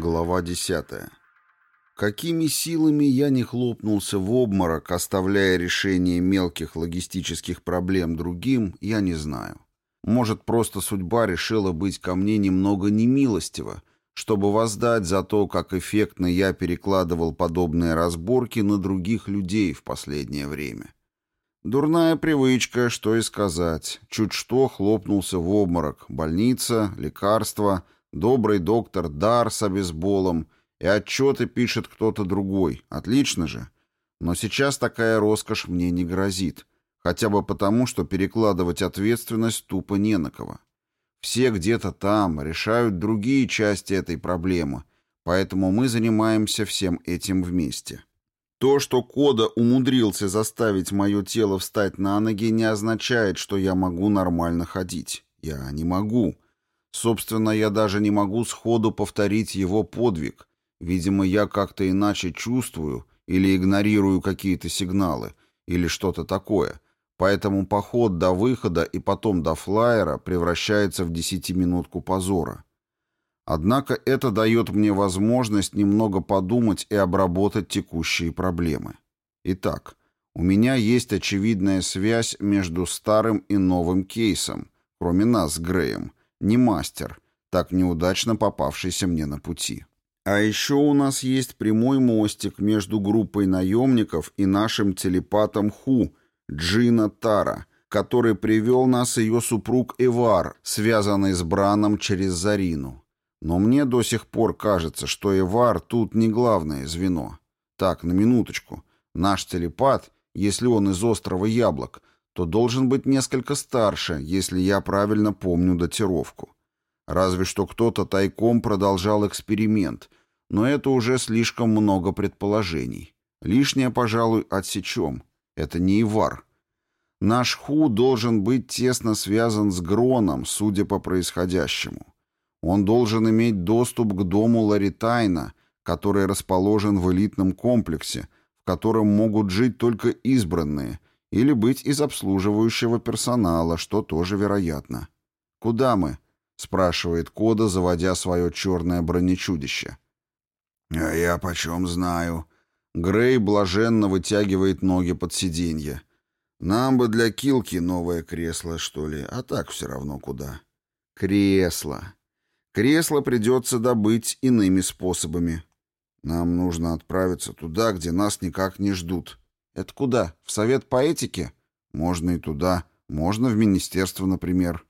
Глава 10. Какими силами я не хлопнулся в обморок, оставляя решение мелких логистических проблем другим, я не знаю. Может, просто судьба решила быть ко мне немного немилостива, чтобы воздать за то, как эффектно я перекладывал подобные разборки на других людей в последнее время. Дурная привычка, что и сказать. Чуть что хлопнулся в обморок. Больница, лекарства, добрый доктор Дар с обезболом, и отчеты пишет кто-то другой. Отлично же. Но сейчас такая роскошь мне не грозит. Хотя бы потому, что перекладывать ответственность тупо не на кого. Все где-то там решают другие части этой проблемы, поэтому мы занимаемся всем этим вместе. То, что Кода умудрился заставить мое тело встать на ноги, не означает, что я могу нормально ходить. Я не могу. Собственно, я даже не могу сходу повторить его подвиг. Видимо, я как-то иначе чувствую или игнорирую какие-то сигналы, или что-то такое. Поэтому поход до выхода и потом до флайера превращается в 10-минутку позора. Однако это дает мне возможность немного подумать и обработать текущие проблемы. Итак, у меня есть очевидная связь между старым и новым кейсом, кроме нас с Греем, не мастер, так неудачно попавшийся мне на пути. А еще у нас есть прямой мостик между группой наемников и нашим телепатом Ху, Джина Тара, который привел нас ее супруг Эвар, связанный с Браном через Зарину. Но мне до сих пор кажется, что Эвар тут не главное звено. Так, на минуточку. Наш телепат, если он из острова Яблок, то должен быть несколько старше, если я правильно помню датировку. Разве что кто-то тайком продолжал эксперимент, но это уже слишком много предположений. Лишнее, пожалуй, отсечем. Это не Эвар. Наш Ху должен быть тесно связан с Гроном, судя по происходящему. Он должен иметь доступ к дому Ларитайна, который расположен в элитном комплексе, в котором могут жить только избранные, или быть из обслуживающего персонала, что тоже вероятно. «Куда мы?» — спрашивает Кода, заводя свое черное бронечудище. «А я почем знаю?» Грей блаженно вытягивает ноги под сиденье. «Нам бы для килки новое кресло, что ли, а так все равно куда». «Кресло. Кресло придется добыть иными способами. Нам нужно отправиться туда, где нас никак не ждут». «Это куда? В совет по этике?» «Можно и туда. Можно в министерство, например».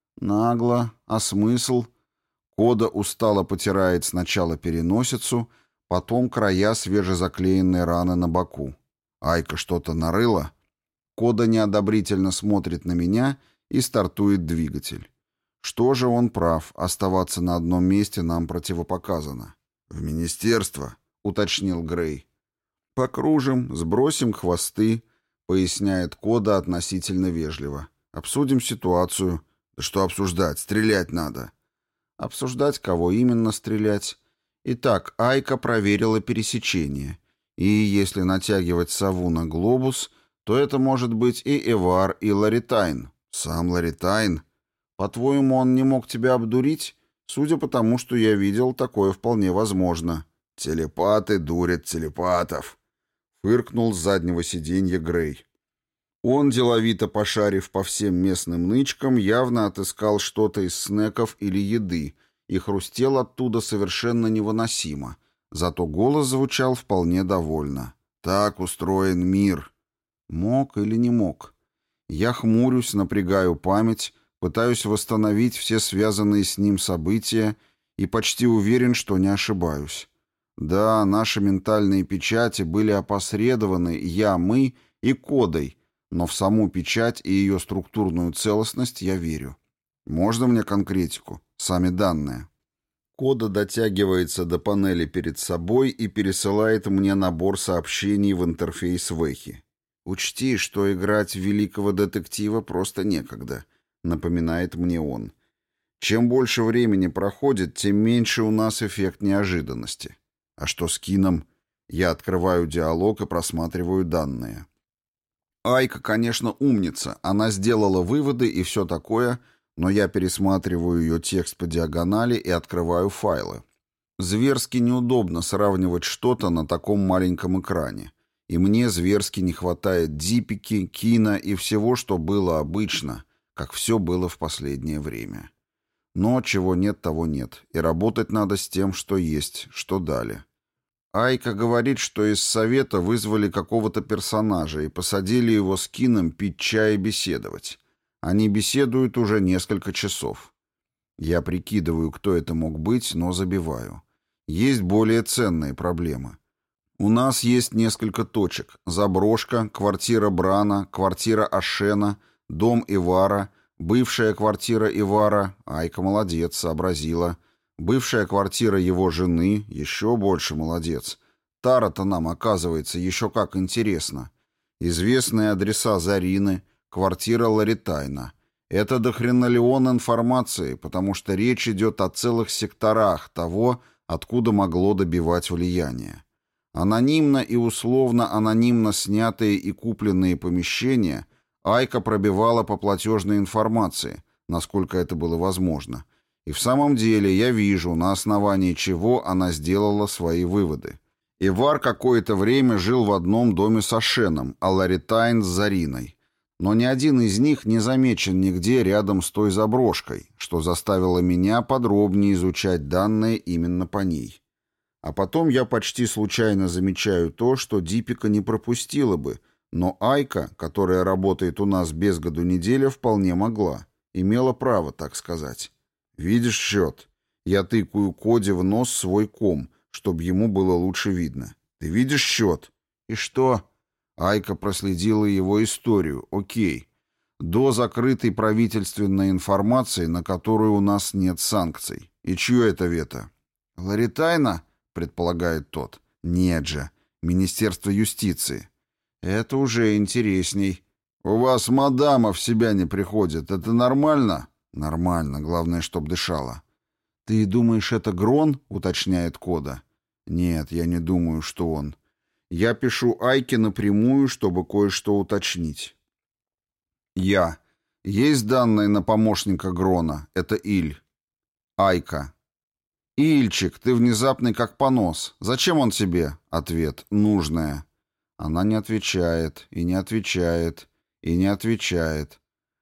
«Нагло. А смысл?» Кода устало потирает сначала переносицу, потом края свежезаклеенной раны на боку. «Айка что-то нарыла?» Кода неодобрительно смотрит на меня и стартует двигатель. Что же он прав, оставаться на одном месте нам противопоказано. «В министерство», — уточнил Грей. «Покружим, сбросим хвосты», — поясняет Кода относительно вежливо. «Обсудим ситуацию». «Да что обсуждать? Стрелять надо». «Обсуждать, кого именно стрелять?» Итак, Айка проверила пересечение. И если натягивать сову на глобус, то это может быть и Эвар, и Ларитайн. «Сам Ларитайн?» «По-твоему, он не мог тебя обдурить? Судя по тому, что я видел, такое вполне возможно». «Телепаты дурят телепатов», — фыркнул с заднего сиденья Грей. Он, деловито пошарив по всем местным нычкам, явно отыскал что-то из снеков или еды и хрустел оттуда совершенно невыносимо. Зато голос звучал вполне довольно. «Так устроен мир». Мог или не мог? Я хмурюсь, напрягаю память, пытаюсь восстановить все связанные с ним события и почти уверен, что не ошибаюсь. Да, наши ментальные печати были опосредованы мы и Кодой, но в саму печать и ее структурную целостность я верю. Можно мне конкретику? Сами данные. Кода дотягивается до панели перед собой и пересылает мне набор сообщений в интерфейс Вэхи. «Учти, что играть в великого детектива просто некогда», — напоминает мне он. «Чем больше времени проходит, тем меньше у нас эффект неожиданности». «А что с Кином?» Я открываю диалог и просматриваю данные. Айка, конечно, умница, она сделала выводы и все такое, но я пересматриваю ее текст по диагонали и открываю файлы. Зверски неудобно сравнивать что-то на таком маленьком экране. И мне зверски не хватает дипики, кино и всего, что было обычно, как все было в последнее время. Но чего нет, того нет, и работать надо с тем, что есть, что дали. Айка говорит, что из совета вызвали какого-то персонажа и посадили его с Кином пить чай и беседовать. Они беседуют уже несколько часов. Я прикидываю, кто это мог быть, но забиваю. Есть более ценные проблемы. У нас есть несколько точек. Заброшка, квартира Брана, квартира Ашена, дом Ивара, бывшая квартира Ивара, Айка молодец, сообразила. Бывшая квартира его жены, еще больше молодец. Тара-то нам, оказывается, еще как интересно. Известные адреса Зарины, квартира Ларитайна. Это дохренолеон информации, потому что речь идет о целых секторах того, откуда могло добивать влияние. Анонимно и условно-анонимно снятые и купленные помещения Айка пробивала по платежной информации, насколько это было возможно. И в самом деле я вижу, на основании чего она сделала свои выводы. Ивар какое-то время жил в одном доме с Ашеном, а Ларитайн с Зариной. Но ни один из них не замечен нигде рядом с той заброшкой, что заставило меня подробнее изучать данные именно по ней. А потом я почти случайно замечаю то, что Дипика не пропустила бы, но Айка, которая работает у нас без году неделя, вполне могла. Имела право, так сказать. «Видишь счет?» Я тыкаю Коде в нос свой ком, чтобы ему было лучше видно. «Ты видишь счет?» «И что?» Айка проследила его историю. «Окей. До закрытой правительственной информации, на которую у нас нет санкций. И чье это вето?» «Ларитайна?» — предполагает тот. «Нет же. Министерство юстиции». «Это уже интересней». «У вас мадама в себя не приходит. Это нормально?» «Нормально. Главное, чтоб дышала». «Ты думаешь, это Грон?» — уточняет Кода. «Нет, я не думаю, что он. Я пишу Айке напрямую, чтобы кое-что уточнить». Я. Есть данные на помощника Грона. Это Иль. Айка. «Ильчик, ты внезапный как понос. Зачем он тебе?» Ответ. «Нужное». Она не отвечает, и не отвечает, и не отвечает.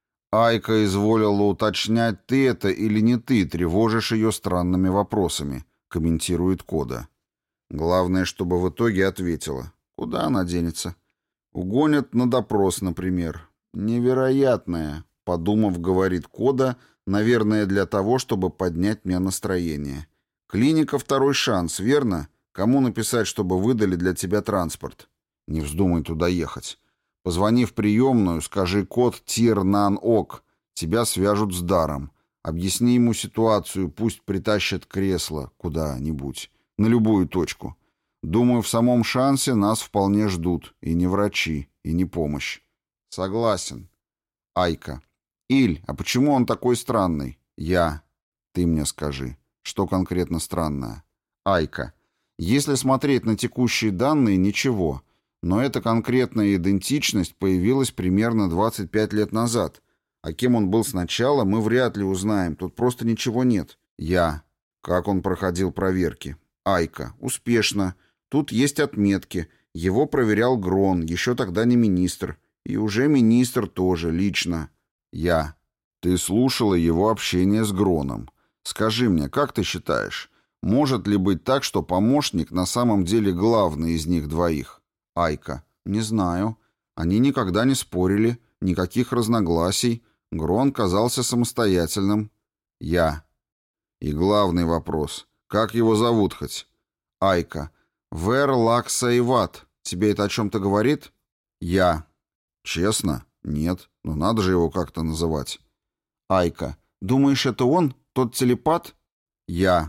Айка изволила уточнять, ты это или не ты тревожишь ее странными вопросами, комментирует Кода. Главное, чтобы в итоге ответила. Куда она денется? Угонят на допрос, например. Невероятное, подумав, говорит Кода, наверное, для того, чтобы поднять мне настроение. Клиника «Второй шанс», верно? Кому написать, чтобы выдали для тебя транспорт? Не вздумай туда ехать. Позвони в приемную, скажи код ТИР-НАН-ОК. Тебя свяжут с даром. Объясни ему ситуацию, пусть притащат кресло куда-нибудь. На любую точку. Думаю, в самом шансе нас вполне ждут. И не врачи, и не помощь. Согласен. Айка. Иль, а почему он такой странный? Я. Ты мне скажи. Что конкретно странное? Айка. Если смотреть на текущие данные, ничего. Но эта конкретная идентичность появилась примерно 25 лет назад. А кем он был сначала, мы вряд ли узнаем. Тут просто ничего нет. Я. Как он проходил проверки? Айка. Успешно. Тут есть отметки. Его проверял Грон, еще тогда не министр. И уже министр тоже, лично. Я. Ты слушала его общение с Гроном. Скажи мне, как ты считаешь, может ли быть так, что помощник на самом деле главный из них двоих? Айка. Не знаю. Они никогда не спорили, никаких разногласий. Грон казался самостоятельным. Я. И главный вопрос. Как его зовут хоть? Айка. Вер Лакса Иват. Тебе это о чем-то говорит? Я. Честно? Нет. Но надо же его как-то называть. Айка. Думаешь, это он? Тот телепат? Я.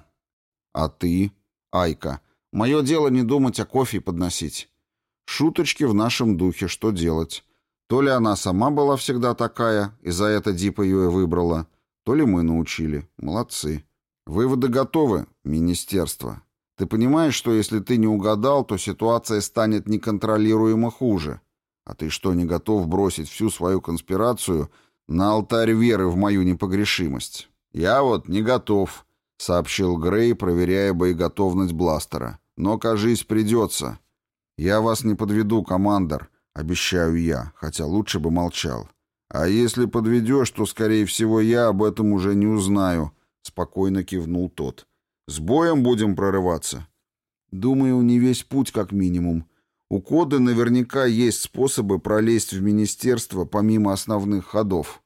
А ты? Айка. Мое дело не думать, а кофе подносить. Шуточки в нашем духе, что делать? То ли она сама была всегда такая, и за это Дипа ее и выбрала, то ли мы научили. Молодцы. Выводы готовы, министерство. Ты понимаешь, что если ты не угадал, то ситуация станет неконтролируемо хуже? А ты что, не готов бросить всю свою конспирацию на алтарь веры в мою непогрешимость? Я вот не готов. — сообщил Грей, проверяя боеготовность бластера. «Но, кажись, придется. Я вас не подведу, командор, обещаю я, хотя лучше бы молчал. А если подведешь, то, скорее всего, я об этом уже не узнаю», — спокойно кивнул тот. «С боем будем прорываться?» «Думаю, не весь путь, как минимум. У Коды наверняка есть способы пролезть в министерство помимо основных ходов».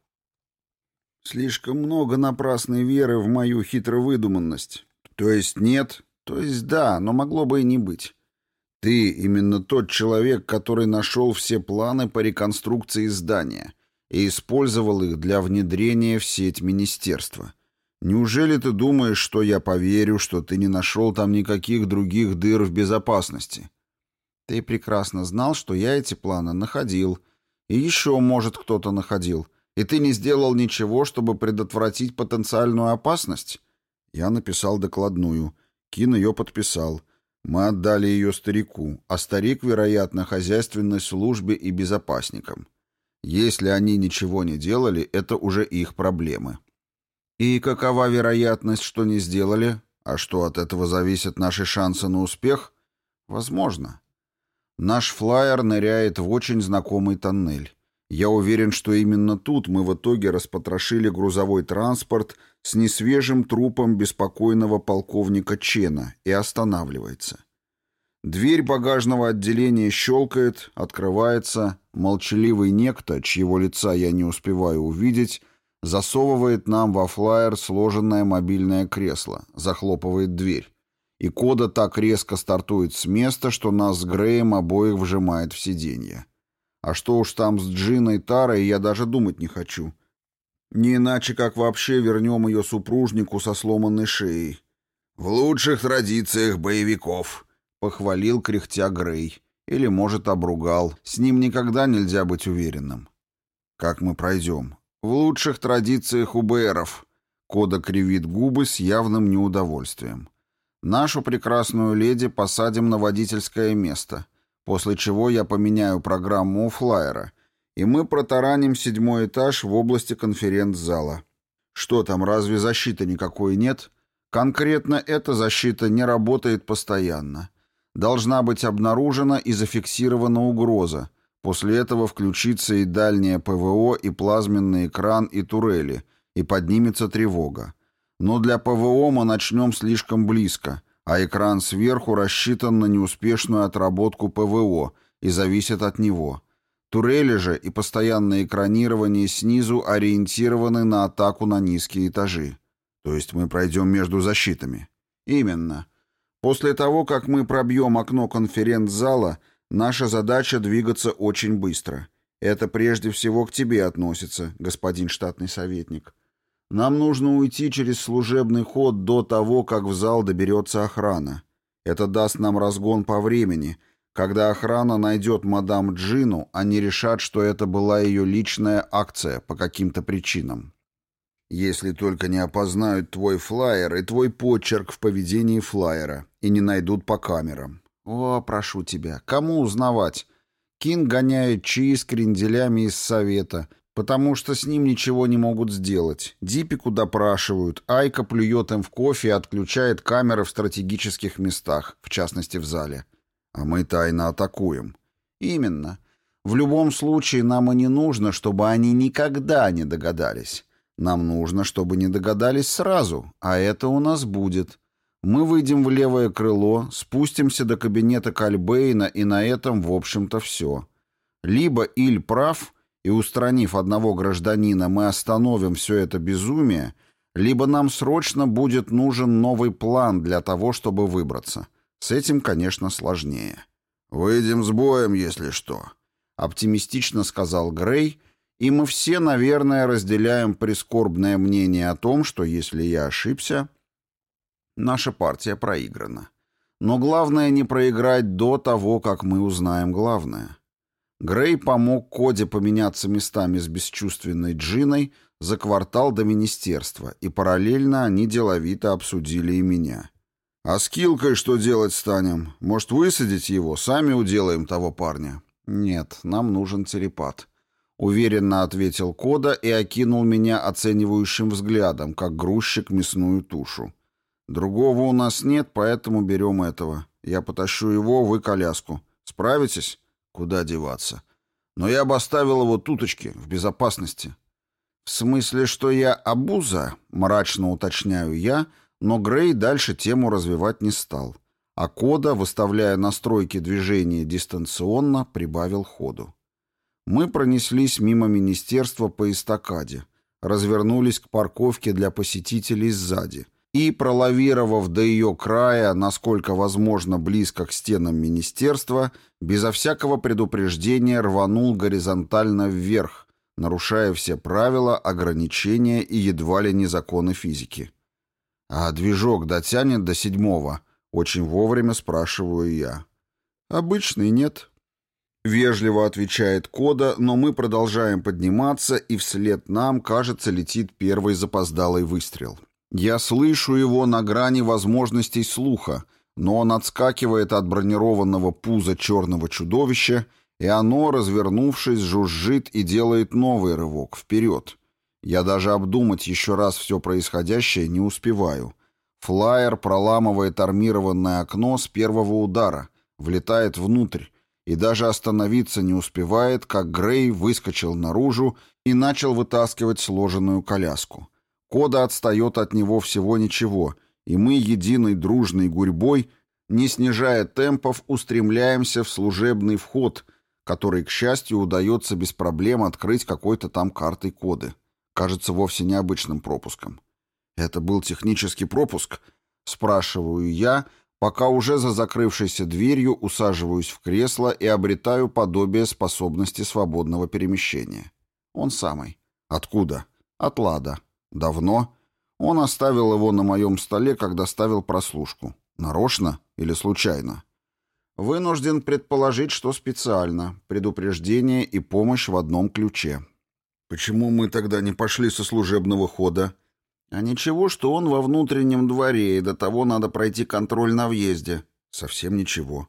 «Слишком много напрасной веры в мою хитровыдуманность. То есть нет, то есть да, но могло бы и не быть. Ты именно тот человек, который нашел все планы по реконструкции здания и использовал их для внедрения в сеть министерства. Неужели ты думаешь, что я поверю, что ты не нашел там никаких других дыр в безопасности? Ты прекрасно знал, что я эти планы находил. И еще, может, кто-то находил. И ты не сделал ничего, чтобы предотвратить потенциальную опасность?» Я написал докладную. Кин ее подписал. Мы отдали ее старику, а старик, вероятно, хозяйственной службе и безопасникам. Если они ничего не делали, это уже их проблемы. И какова вероятность, что не сделали? А что, от этого зависят наши шансы на успех? Возможно. Наш флайер ныряет в очень знакомый тоннель. Я уверен, что именно тут мы в итоге распотрошили грузовой транспорт с несвежим трупом беспокойного полковника Чена и останавливается. Дверь багажного отделения щелкает, открывается, молчаливый некто, чьего лица я не успеваю увидеть, засовывает нам во флайер сложенное мобильное кресло, захлопывает дверь. И Кода так резко стартует с места, что нас с Греем обоих вжимает в сиденье. А что уж там с Джиной Тарой, я даже думать не хочу. Не иначе, как вообще вернем ее супружнику со сломанной шеей. «В лучших традициях боевиков», — похвалил кряхтя Грей. Или, может, обругал. С ним никогда нельзя быть уверенным. «Как мы пройдем?» «В лучших традициях УБРов», — Кода кривит губы с явным неудовольствием. «Нашу прекрасную леди посадим на водительское место, после чего я поменяю программу у флайера, и мы протараним 7-й этаж в области конференц-зала. Что там, разве защиты никакой нет? Конкретно эта защита не работает постоянно. Должна быть обнаружена и зафиксирована угроза. После этого включится и дальнее ПВО, и плазменный экран, и турели, и поднимется тревога. Но для ПВО мы начнем слишком близко, а экран сверху рассчитан на неуспешную отработку ПВО и зависит от него. Турели же и постоянное экранирование снизу ориентированы на атаку на низкие этажи. То есть мы пройдем между защитами. Именно. После того, как мы пробьем окно конференц-зала, наша задача двигаться очень быстро. Это прежде всего к тебе относится, господин штатный советник. Нам нужно уйти через служебный ход до того, как в зал доберется охрана. Это даст нам разгон по времени. Когда охрана найдет мадам Джину, они решат, что это была ее личная акция по каким-то причинам. Если только не опознают твой флаер и твой почерк в поведении флаера и не найдут по камерам. О, прошу тебя, кому узнавать? Кин гоняет Чи с кренделями из совета, потому что с ним ничего не могут сделать. Дипику допрашивают, Айка плюет им в кофе и отключает камеры в стратегических местах, в частности в зале. А мы тайно атакуем. Именно. В любом случае нам и не нужно, чтобы они никогда не догадались. Нам нужно, чтобы не догадались сразу, а это у нас будет. Мы выйдем в левое крыло, спустимся до кабинета Кальбейна, и на этом, в общем-то, все. Либо Иль прав, и, устранив одного гражданина, мы остановим все это безумие, либо нам срочно будет нужен новый план для того, чтобы выбраться. С этим, конечно, сложнее. «Выйдем с боем, если что», — оптимистично сказал Грей, и мы все, наверное, разделяем прискорбное мнение о том, что, если я ошибся, наша партия проиграна. Но главное не проиграть до того, как мы узнаем главное. Грей помог Коде поменяться местами с бесчувственной Джиной за квартал до министерства, и параллельно они деловито обсудили и меня. «А с Килкой что делать станем? Может, высадить его? Сами уделаем того парня?» «Нет, нам нужен телепат», — уверенно ответил Кода и окинул меня оценивающим взглядом, как грузчик мясную тушу. Другого у нас нет, поэтому берем этого. Я потащу его, вы коляску. Справитесь? Куда деваться? Но я бы оставил его туточки, в безопасности. В смысле, что я обуза, мрачно уточняю я, но Грей дальше тему развивать не стал. А Кода, выставляя настройки движения дистанционно, прибавил ходу. Мы пронеслись мимо министерства по эстакаде, развернулись к парковке для посетителей сзади и, пролавировав до ее края, насколько возможно близко к стенам министерства, безо всякого предупреждения рванул горизонтально вверх, нарушая все правила, ограничения и едва ли не законы физики. «А движок дотянет до 7-го?» — очень вовремя спрашиваю я. «Обычный нет». Вежливо отвечает Кода, но мы продолжаем подниматься, и вслед нам, кажется, летит первый запоздалый выстрел. Я слышу его на грани возможностей слуха, но он отскакивает от бронированного пуза черного чудовища, и оно, развернувшись, жужжит и делает новый рывок вперед. Я даже обдумать еще раз все происходящее не успеваю. Флайер проламывает армированное окно с первого удара, влетает внутрь, и даже остановиться не успевает, как Грей выскочил наружу и начал вытаскивать сложенную коляску. Кода отстает от него всего ничего, и мы единой дружной гурьбой, не снижая темпов, устремляемся в служебный вход, который, к счастью, удается без проблем открыть какой-то там картой Коды. Кажется, вовсе необычным пропуском. «Это был технический пропуск?» — спрашиваю я, пока уже за закрывшейся дверью усаживаюсь в кресло и обретаю подобие способности свободного перемещения. Он самый. Откуда? От Лада. Давно? Он оставил его на моем столе, когда ставил прослушку. Нарочно или случайно? Вынужден предположить, что специально. Предупреждение и помощь в одном ключе. Почему мы тогда не пошли со служебного хода? А ничего, что он во внутреннем дворе, и до того надо пройти контроль на въезде. Совсем ничего.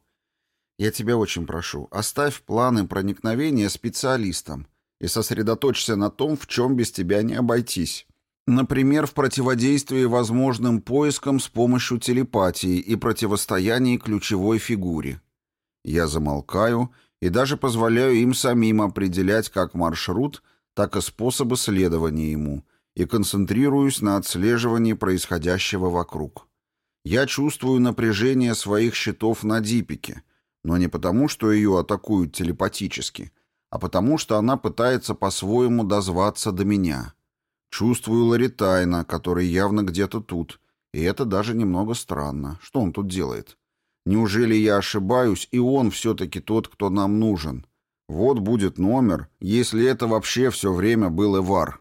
Я тебя очень прошу, оставь планы проникновения специалистам и сосредоточься на том, в чем без тебя не обойтись. Например, в противодействии возможным поискам с помощью телепатии и противостоянии ключевой фигуре. Я замолкаю и даже позволяю им самим определять как маршрут, так и способы следования ему, и концентрируюсь на отслеживании происходящего вокруг. Я чувствую напряжение своих щитов на Дипике, но не потому, что ее атакуют телепатически, а потому, что она пытается по-своему дозваться до меня. Чувствую Ларитайна, который явно где-то тут, и это даже немного странно. Что он тут делает? Неужели я ошибаюсь, и он все-таки тот, кто нам нужен? Вот будет номер, если это вообще все время был Эвар.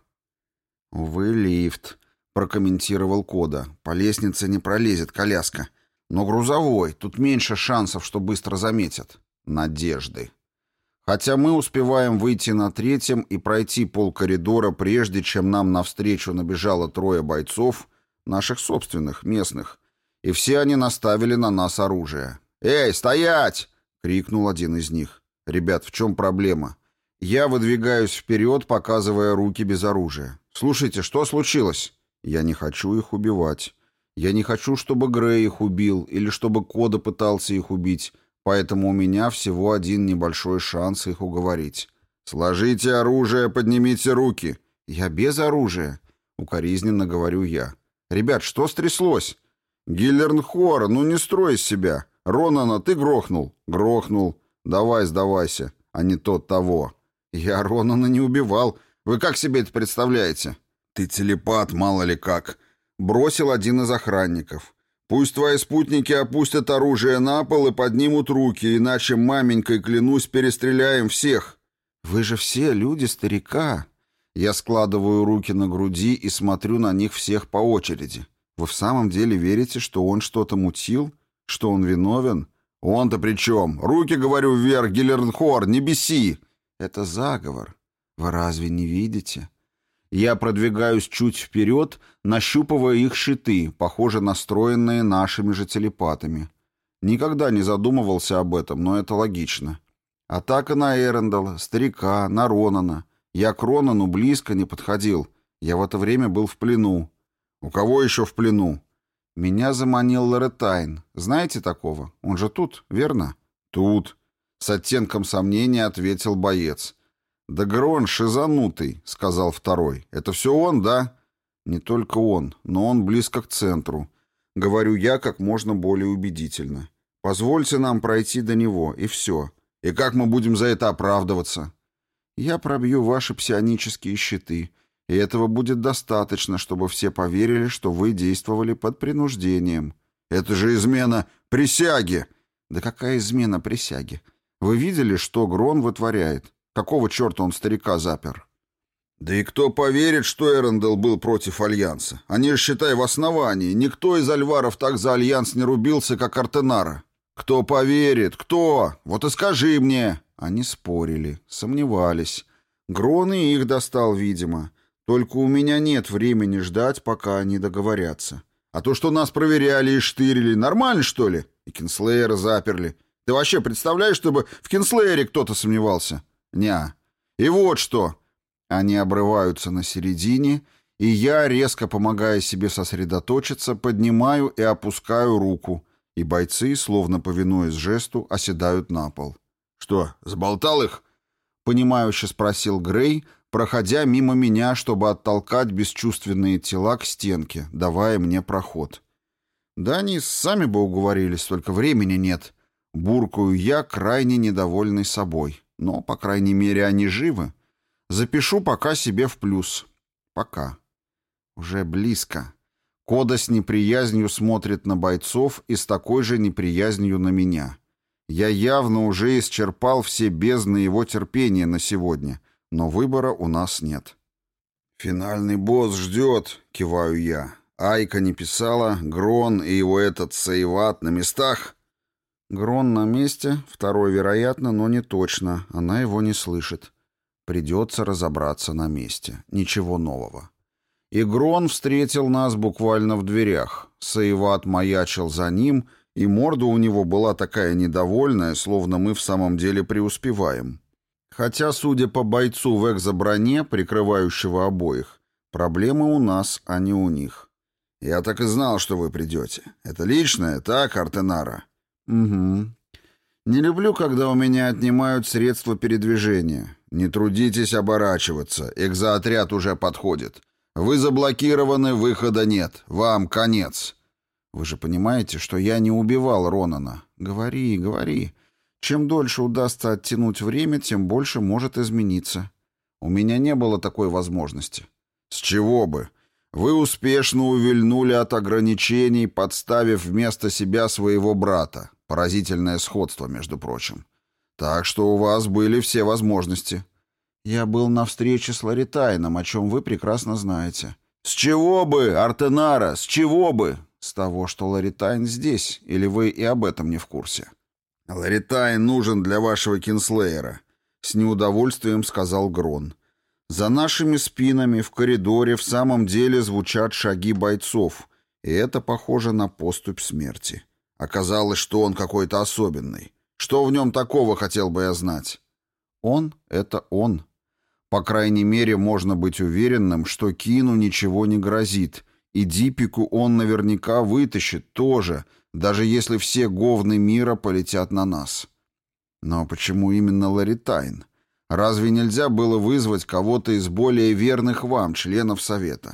«Увы, лифт», — прокомментировал Кода. «По лестнице не пролезет коляска. Но грузовой, тут меньше шансов, что быстро заметят». Надежды. Хотя мы успеваем выйти на 3-м и пройти полкоридора, прежде чем нам навстречу набежало 3 бойцов, наших собственных, местных, и все они наставили на нас оружие. «Эй, стоять!» — крикнул один из них. «Ребят, в чем проблема?» Я выдвигаюсь вперед, показывая руки без оружия. «Слушайте, что случилось?» «Я не хочу их убивать. Я не хочу, чтобы Грей их убил или чтобы Кода пытался их убить, поэтому у меня всего один небольшой шанс их уговорить. Сложите оружие, поднимите руки». «Я без оружия», — укоризненно говорю я. «Ребят, что стряслось?» «Гиллернхор, ну не строй из себя. Ронана ты грохнул?» «Грохнул. Давай, сдавайся, а не тот того». «Я Ронана не убивал. Вы как себе это представляете?» «Ты телепат, мало ли как», — бросил один из охранников. «Пусть твои спутники опустят оружие на пол и поднимут руки, иначе, маменькой, клянусь, перестреляем всех». «Вы же все люди старика». Я складываю руки на груди и смотрю на них всех по очереди. «Вы в самом деле верите, что он что-то мутил? Что он виновен?» «Он-то при чем? Руки, говорю, вверх, Гиллернхор, не беси!» «Это заговор. Вы разве не видите?» Я продвигаюсь чуть вперед, нащупывая их щиты, похоже, настроенные нашими же телепатами. Никогда не задумывался об этом, но это логично. Атака на Эрендала, старика, на Ронана. Я к Ронану близко не подходил. Я в это время был в плену. «У кого еще в плену?» Меня заманил Лоретайн. Знаете такого? Он же тут, верно? Тут. С оттенком сомнения ответил боец. Да Грон шизанутый, сказал второй. Это все он, да? Не только он, но он близко к центру. Говорю я как можно более убедительно. Позвольте нам пройти до него, и все. И как мы будем за это оправдываться? Я пробью ваши псионические щиты, и этого будет достаточно, чтобы все поверили, что вы действовали под принуждением. Это же измена присяге! Да какая измена присяге? Вы видели, что Грон вытворяет? Какого черта он старика запер? Да и кто поверит, что Эрендел был против Альянса? Они же, считай, в основании. Никто из альваров так за Альянс не рубился, как Артенара. Кто поверит? Кто? Вот и скажи мне. Они спорили, сомневались. Грон и их достал, видимо. Только у меня нет времени ждать, пока они договорятся. А то, что нас проверяли и штырили, нормально, что ли? И Кинслеера заперли. Ты вообще представляешь, чтобы в Кинслеере кто-то сомневался? Ня. И вот что. Они обрываются на середине, и я, резко помогая себе сосредоточиться, поднимаю и опускаю руку, и бойцы, словно повинуясь жесту, оседают на пол. «Что, заболтал их?» — понимающе спросил Грей, проходя мимо меня, чтобы оттолкать бесчувственные тела к стенке, давая мне проход. «Да они сами бы уговорились, только времени нет», — буркаю я, крайне недовольный собой. «Но, по крайней мере, они живы. Запишу пока себе в плюс. Пока. Уже близко». Кода с неприязнью смотрит на бойцов и с такой же неприязнью на меня. Я явно уже исчерпал все бездны его терпения на сегодня, но выбора у нас нет. «Финальный босс ждет», — киваю я. Айка не писала, Грон и его этот Сейват на местах. Грон на месте, второй, вероятно, но не точно, она его не слышит. Придется разобраться на месте. Ничего нового. И Грон встретил нас буквально в дверях. Сейват маячил за ним, и морда у него была такая недовольная, словно мы в самом деле преуспеваем. Хотя, судя по бойцу в экзоброне, прикрывающего обоих, проблемы у нас, а не у них. «Я так и знал, что вы придете. Это личное, так, Артенара?» «Угу. Не люблю, когда у меня отнимают средства передвижения. Не трудитесь оборачиваться, экзоотряд уже подходит. Вы заблокированы, выхода нет. Вам конец». «Вы же понимаете, что я не убивал Ронана?» «Говори, говори. Чем дольше удастся оттянуть время, тем больше может измениться. У меня не было такой возможности». «С чего бы? Вы успешно увильнули от ограничений, подставив вместо себя своего брата. Поразительное сходство, между прочим. Так что у вас были все возможности». «Я был на встрече с Лоретайном, о чем вы прекрасно знаете». «С чего бы, Артенара, с чего бы?» «С того, что Лоретайн здесь, или вы и об этом не в курсе?» «Лоретайн нужен для вашего Кинслеера», — с неудовольствием сказал Грон. «За нашими спинами в коридоре в самом деле звучат шаги бойцов, и это похоже на поступь смерти. Оказалось, что он какой-то особенный. Что в нем такого, хотел бы я знать?» «Он — это он. По крайней мере, можно быть уверенным, что Кину ничего не грозит, и Дипику он наверняка вытащит тоже, даже если все говны мира полетят на нас. Но почему именно Лоретайн? Разве нельзя было вызвать кого-то из более верных вам, членов Совета?»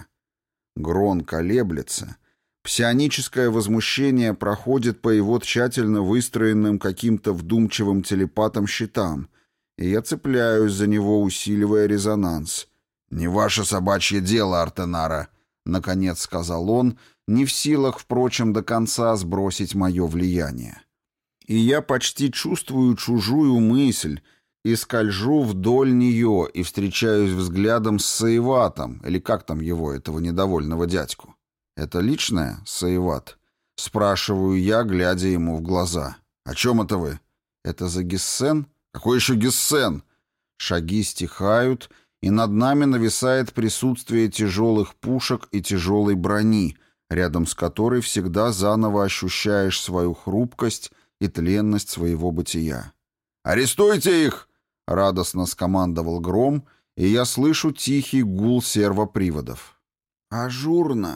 Грон колеблется. Псионическое возмущение проходит по его тщательно выстроенным каким-то вдумчивым телепатом щитам, и я цепляюсь за него, усиливая резонанс. «Не ваше собачье дело, Артенара», — наконец сказал он, не в силах, впрочем, до конца сбросить мое влияние. И я почти чувствую чужую мысль и скольжу вдоль нее и встречаюсь взглядом с Сейватом, или как там его, этого недовольного дядьку. «Это личное, Сейват?» — спрашиваю я, глядя ему в глаза. «О чем это вы?» «Это за Гиссен?» «Какой еще Гиссен?» Шаги стихают, и над нами нависает присутствие тяжелых пушек и тяжелой брони, рядом с которой всегда заново ощущаешь свою хрупкость и тленность своего бытия. «Арестуйте их!» — радостно скомандовал Гром, и я слышу тихий гул сервоприводов. «Ажурно!»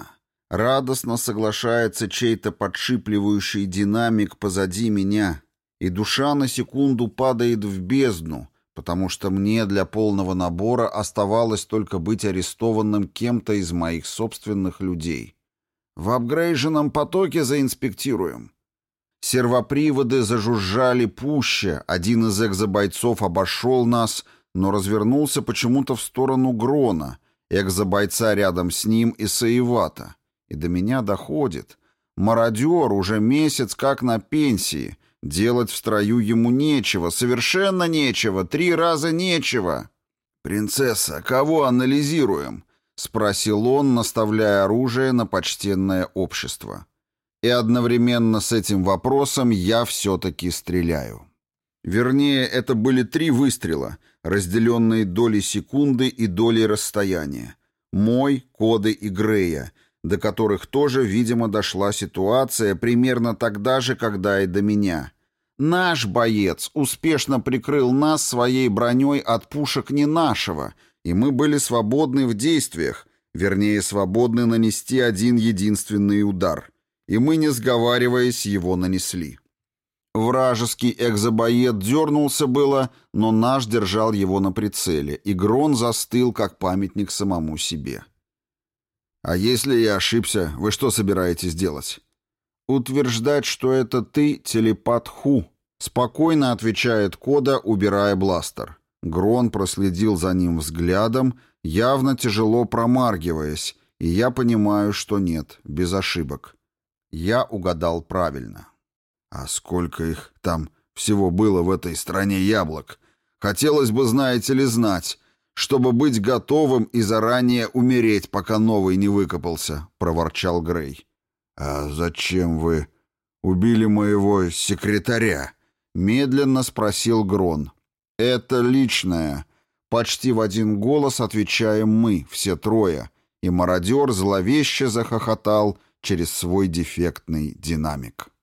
Радостно соглашается чей-то подшипливающий динамик позади меня, и душа на секунду падает в бездну, потому что мне для полного набора оставалось только быть арестованным кем-то из моих собственных людей. В апгрейженном потоке заинспектируем. Сервоприводы зажужжали пуще, один из экзобойцов обошел нас, но развернулся почему-то в сторону Грона, экзобойца рядом с ним и Саевата. И до меня доходит. Мародер уже месяц как на пенсии. Делать в строю ему нечего, совершенно нечего, 3 раза нечего. «Принцесса, кого анализируем?» — спросил он, наставляя оружие на почтенное общество. И одновременно с этим вопросом я все-таки стреляю. Вернее, это были 3 выстрела, разделенные долей секунды и долей расстояния. Мой, Коды и Грея, до которых тоже, видимо, дошла ситуация примерно тогда же, когда и до меня. Наш боец успешно прикрыл нас своей броней от пушек не нашего, и мы были свободны в действиях, вернее, свободны нанести один единственный удар. И мы, не сговариваясь, его нанесли. Вражеский экзобоец дернулся было, но наш держал его на прицеле, и Грон застыл, как памятник самому себе. «А если я ошибся, вы что собираетесь делать?» «Утверждать, что это ты, телепат Ху», — спокойно отвечает Кода, убирая бластер. Грон проследил за ним взглядом, явно тяжело промаргиваясь, и я понимаю, что нет, без ошибок. Я угадал правильно. «А сколько их там всего было в этой стране яблок? Хотелось бы, знаете ли, знать, чтобы быть готовым и заранее умереть, пока новый не выкопался», — проворчал Грей. «А зачем вы убили моего секретаря?» — медленно спросил Грон. «Это личное», — почти в один голос отвечаем мы, все 3, и мародер зловеще захохотал через свой дефектный динамик.